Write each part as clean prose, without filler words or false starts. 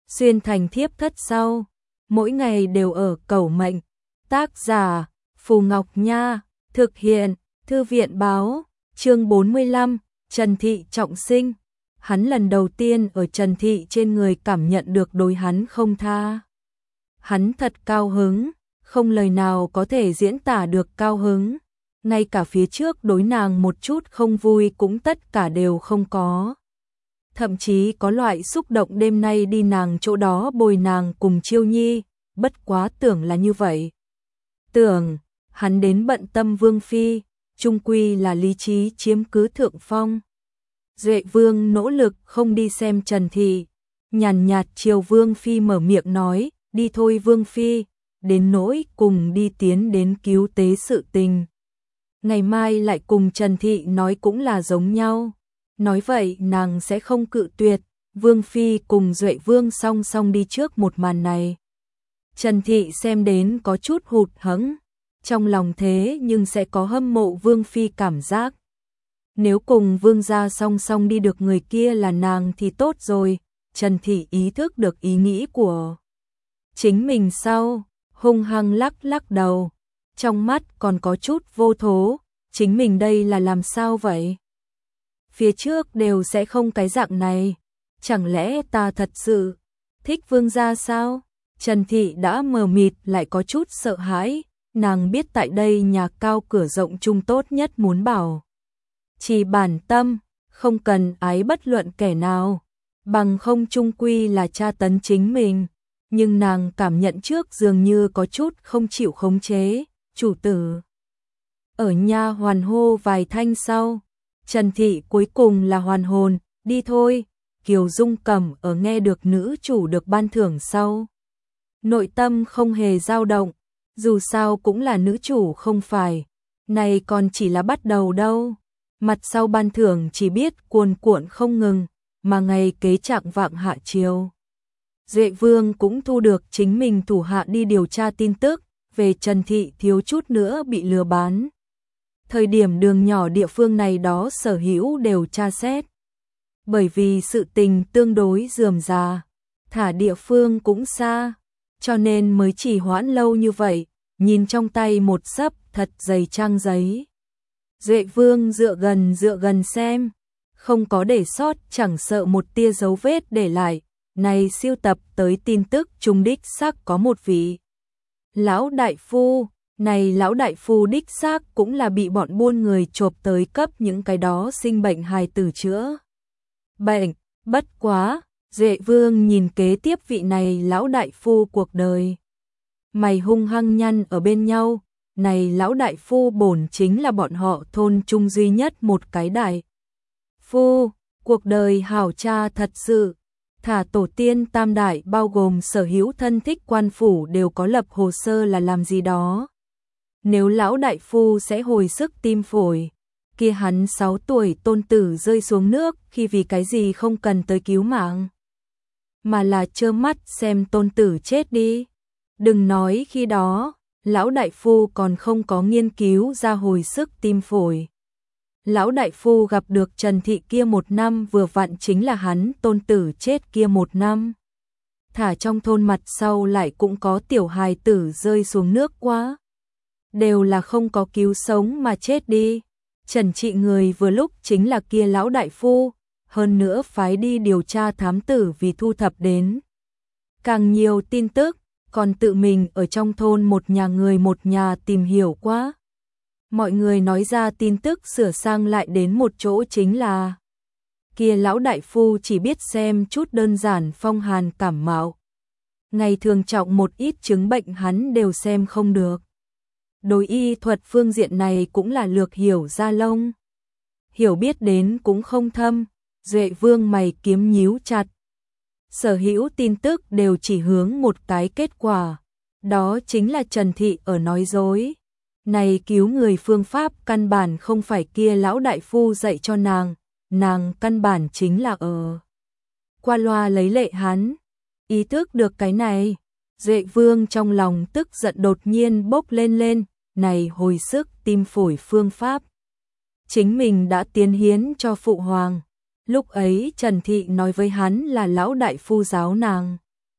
xuyên thành thiếp thất sau, mỗi ngày đều ở cầu mệnh. Tác giả Phù Ngọc Nha, thực hiện Thư viện Báo, chương 45, Trần Thị trọng sinh. Hắn lần đầu tiên ở Trần Thị trên người cảm nhận được đối hắn không tha. Hắn thật cao hứng, không lời nào có thể diễn tả được cao hứng. Ngay cả phía trước đối nàng một chút không vui cũng tất cả đều không có. Thậm chí có loại xúc động đêm nay đi nàng chỗ đó bồi nàng cùng Chiêu Nhi, bất quá tưởng là như vậy. Tưởng, hắn đến bận tâm Vương Phi, chung quy là lý trí chiếm cứ thượng phong. Duệ Vương nỗ lực không đi xem Trần Thị, nhàn nhạt chiều Vương Phi mở miệng nói, đi thôi Vương Phi, đến nỗi cùng đi tiến đến cứu tế sự tình. Ngày mai lại cùng Trần Thị nói cũng là giống nhau. Nói vậy nàng sẽ không cự tuyệt, Vương Phi cùng Duệ Vương song song đi trước một màn này. Trần Thị xem đến có chút hụt hẫng, trong lòng thế nhưng sẽ có hâm mộ Vương Phi cảm giác. Nếu cùng Vương gia song song đi được người kia là nàng thì tốt rồi. Trần Thị ý thức được ý nghĩ của chính mình sau, hung hăng lắc lắc đầu, trong mắt còn có chút vô thố, chính mình đây là làm sao vậy? Phía trước đều sẽ không cái dạng này, chẳng lẽ ta thật sự thích Vương gia sao? Trần Thị đã mờ mịt lại có chút sợ hãi, nàng biết tại đây nhà cao cửa rộng chung tốt nhất muốn bảo chỉ bản tâm, không cần ái bất luận kẻ nào, bằng không chung quy là tra tấn chính mình. Nhưng nàng cảm nhận trước dường như có chút không chịu khống chế, chủ tử. Ở nha hoàn hô vài thanh sau, Trần Thị cuối cùng là hoàn hồn, đi thôi. Kiều Dung Cẩm ở nghe được nữ chủ được ban thưởng sau, nội tâm không hề dao động, dù sao cũng là nữ chủ không phải, này còn chỉ là bắt đầu đâu. Mặt sau ban thưởng chỉ biết cuồn cuộn không ngừng, mà ngày kế trạng vạng hạ chiều. Duệ Vương cũng thu được chính mình thủ hạ đi điều tra tin tức về Trần Thị thiếu chút nữa bị lừa bán. Thời điểm đường nhỏ địa phương này đó sở hữu đều tra xét. Bởi vì sự tình tương đối rườm rà, thả địa phương cũng xa, cho nên mới chỉ hoãn lâu như vậy, nhìn trong tay một xấp thật dày trang giấy. Duệ Vương dựa gần xem, không có để sót, chẳng sợ một tia dấu vết để lại. Này siêu tập tới tin tức trung đích xác có một vị lão đại phu, này lão đại phu đích xác cũng là bị bọn buôn người chộp tới cấp những cái đó sinh bệnh hài tử chữa bệnh. Bất quá, Duệ Vương nhìn kế tiếp vị này lão đại phu cuộc đời, mày hung hăng nhăn ở bên nhau. Này lão đại phu bổn chính là bọn họ thôn trung duy nhất một cái đại phu, cuộc đời hảo cha thật sự. Thả tổ tiên tam đại bao gồm sở hữu thân thích quan phủ đều có lập hồ sơ là làm gì đó. Nếu lão đại phu sẽ hồi sức tim phổi, kia hắn 6 tuổi tôn tử rơi xuống nước khi vì cái gì không cần tới cứu mạng, mà là trơ mắt xem tôn tử chết đi. Đừng nói khi đó, lão đại phu còn không có nghiên cứu ra hồi sức tim phổi. Lão đại phu gặp được Trần Thị kia 1 năm vừa vặn chính là hắn tôn tử chết kia 1 năm. Thả trong thôn mặt sau lại cũng có tiểu hài tử rơi xuống nước quá. Đều là không có cứu sống mà chết đi. Trần Trị người vừa lúc chính là kia lão đại phu, hơn nữa phái đi điều tra thám tử vì thu thập đến càng nhiều tin tức, còn tự mình ở trong thôn một nhà người một nhà tìm hiểu quá. Mọi người nói ra tin tức sửa sang lại đến một chỗ chính là kia lão đại phu chỉ biết xem chút đơn giản phong hàn cảm mạo. Ngày thường trọng một ít chứng bệnh hắn đều xem không được. Đối y thuật phương diện này cũng là lược hiểu ra lông. Hiểu biết đến cũng không thâm, Duệ Vương mày kiếm nhíu chặt. Sở hữu tin tức đều chỉ hướng một cái kết quả, đó chính là Trần Thị ở nói dối. Này cứu người phương pháp căn bản không phải kia lão đại phu dạy cho nàng căn bản chính là ở qua loa lấy lệ hắn. Ý thức được cái này, Duệ Vương trong lòng tức giận đột nhiên bốc lên, này hồi sức tim phổi phương pháp. Chính mình đã tiến hiến cho phụ hoàng. Lúc ấy Trần Thị nói với hắn là lão đại phu giáo nàng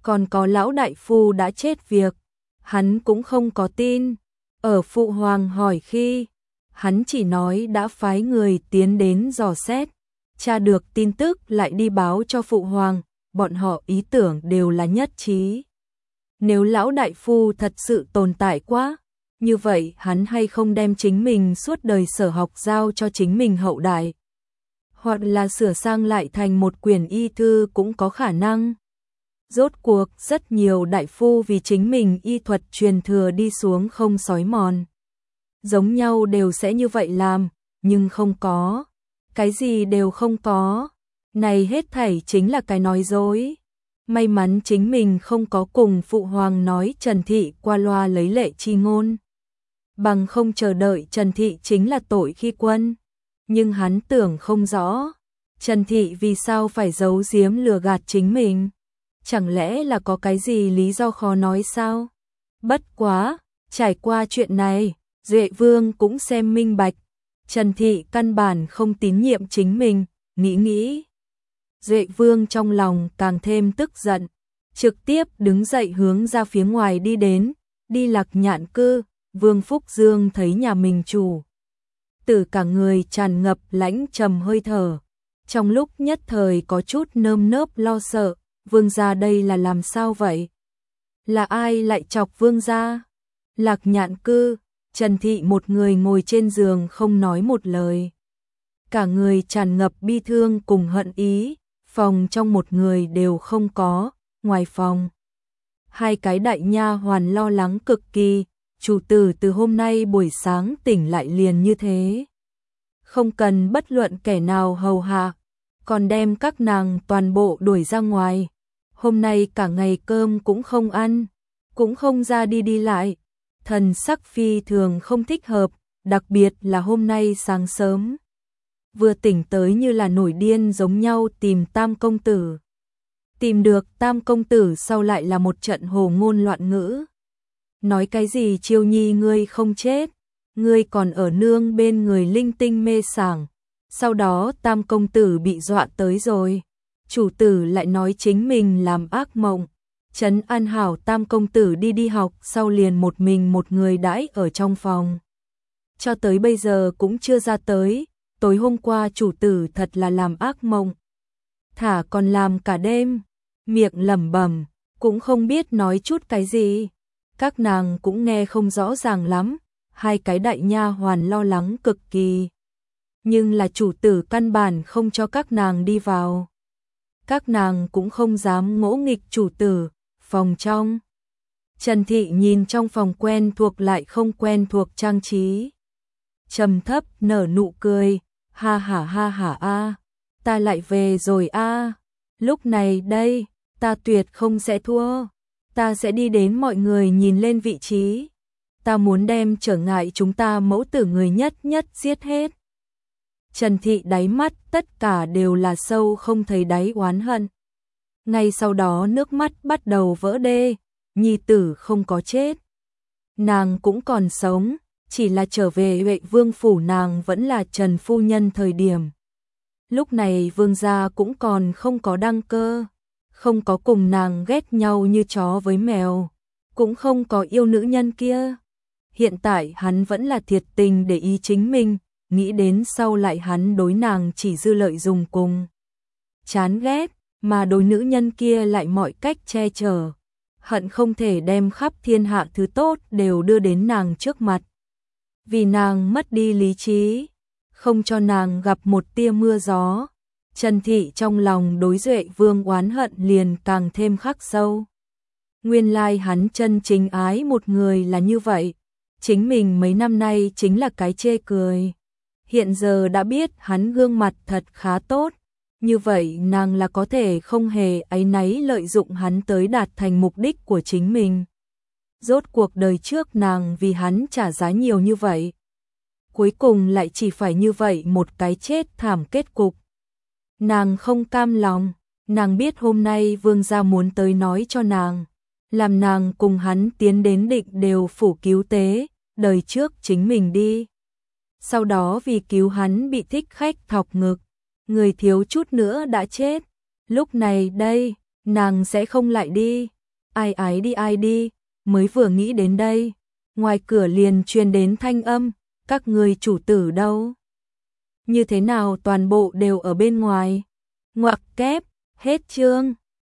còn có lão đại phu đã chết việc, hắn cũng không có tin. Ở phụ hoàng hỏi khi, hắn chỉ nói đã phái người tiến đến dò xét, tra được tin tức lại đi báo cho phụ hoàng, bọn họ ý tưởng đều là nhất trí. Nếu lão đại phu thật sự tồn tại quá, như vậy hắn hay không đem chính mình suốt đời sở học giao cho chính mình hậu đại, hoặc là sửa sang lại thành một quyển y thư cũng có khả năng. Rốt cuộc rất nhiều đại phu vì chính mình y thuật truyền thừa đi xuống không xói mòn. Giống nhau đều sẽ như vậy làm, nhưng không có. Cái gì đều không có. Này hết thảy chính là cái nói dối. May mắn chính mình không có cùng phụ hoàng nói Trần Thị qua loa lấy lệ chi ngôn. Bằng không chờ đợi Trần Thị chính là tội khi quân. Nhưng hắn tưởng không rõ. Trần Thị vì sao phải giấu giếm lừa gạt chính mình? Chẳng lẽ là có cái gì lý do khó nói sao? Bất quá, trải qua chuyện này, Duệ Vương cũng xem minh bạch. Trần Thị căn bản không tín nhiệm chính mình, nghĩ. Duệ Vương trong lòng càng thêm tức giận, trực tiếp đứng dậy hướng ra phía ngoài đi đến, đi Lạc Nhạn cư. Vương Phúc Dương thấy nhà mình chủ tử cả người tràn ngập lãnh trầm hơi thở, trong lúc nhất thời có chút nơm nớp lo sợ. Vương gia đây là làm sao vậy? Là ai lại chọc vương gia? Lạc Nhạn cư, Trần Thị một người ngồi trên giường không nói một lời. Cả người tràn ngập bi thương cùng hận ý, phòng trong một người đều không có, ngoài phòng. Hai cái đại nha hoàn lo lắng cực kỳ, chủ tử từ hôm nay buổi sáng tỉnh lại liền như thế. Không cần bất luận kẻ nào hầu hạ, còn đem các nàng toàn bộ đuổi ra ngoài. Hôm nay cả ngày cơm cũng không ăn, cũng không ra đi lại. Thần sắc phi thường không thích hợp, đặc biệt là hôm nay sáng sớm. Vừa tỉnh tới như là nổi điên giống nhau tìm Tam công tử. Tìm được Tam công tử sau lại là một trận hồ ngôn loạn ngữ. Nói cái gì Chiêu Nhi ngươi không chết, ngươi còn ở nương bên người linh tinh mê sảng. Sau đó Tam công tử bị dọa tới rồi. Chủ tử lại nói chính mình làm ác mộng. Trấn an hảo Tam công tử đi học, sau liền một mình một người đãi ở trong phòng. Cho tới bây giờ cũng chưa ra tới. Tối hôm qua chủ tử thật là làm ác mộng. Thả còn làm cả đêm, miệng lẩm bẩm, cũng không biết nói chút cái gì. Các nàng cũng nghe không rõ ràng lắm, hai cái đại nha hoàn lo lắng cực kỳ. Nhưng là chủ tử căn bản không cho các nàng đi vào. Các nàng cũng không dám ngỗ nghịch chủ tử. Phòng trong, Trần Thị nhìn trong phòng quen thuộc lại không quen thuộc trang trí, trầm thấp nở nụ cười, ha ha a, ta lại về rồi a. Lúc này đây, ta tuyệt không sẽ thua, ta sẽ đi đến mọi người nhìn lên vị trí, ta muốn đem trở ngại chúng ta mẫu tử người nhất giết hết. Trần Thị đáy mắt tất cả đều là sâu không thấy đáy oán hận. Ngay sau đó nước mắt bắt đầu vỡ đê, nhi tử không có chết. Nàng cũng còn sống, chỉ là trở về Huệ Vương phủ nàng vẫn là Trần phu nhân thời điểm. Lúc này vương gia cũng còn không có đăng cơ, không có cùng nàng ghét nhau như chó với mèo, cũng không có yêu nữ nhân kia. Hiện tại hắn vẫn là thiệt tình để ý chính mình, nghĩ đến sau lại hắn đối nàng chỉ dư lợi dùng cùng. Chán ghét, mà đối nữ nhân kia lại mọi cách che chở, hận không thể đem khắp thiên hạ thứ tốt đều đưa đến nàng trước mặt. Vì nàng mất đi lý trí, không cho nàng gặp một tia mưa gió, Trần Thị trong lòng đối Duệ Vương oán hận liền càng thêm khắc sâu. Nguyên lai hắn chân chính ái một người là như vậy, chính mình mấy năm nay chính là cái chê cười. Hiện giờ đã biết hắn gương mặt thật khá tốt, như vậy nàng là có thể không hề áy náy lợi dụng hắn tới đạt thành mục đích của chính mình. Rốt cuộc đời trước nàng vì hắn trả giá nhiều như vậy, cuối cùng lại chỉ phải như vậy một cái chết thảm kết cục. Nàng không cam lòng, nàng biết hôm nay vương gia muốn tới nói cho nàng, làm nàng cùng hắn tiến đến Định Đều phủ cứu tế, đời trước chính mình đi. Sau đó vì cứu hắn bị thích khách thọc ngực, người thiếu chút nữa đã chết. Lúc này đây, nàng sẽ không lại đi, ai đi, mới vừa nghĩ đến đây, ngoài cửa liền truyền đến thanh âm, các người chủ tử đâu? Như thế nào toàn bộ đều ở bên ngoài? Ngoặc kép, hết chương.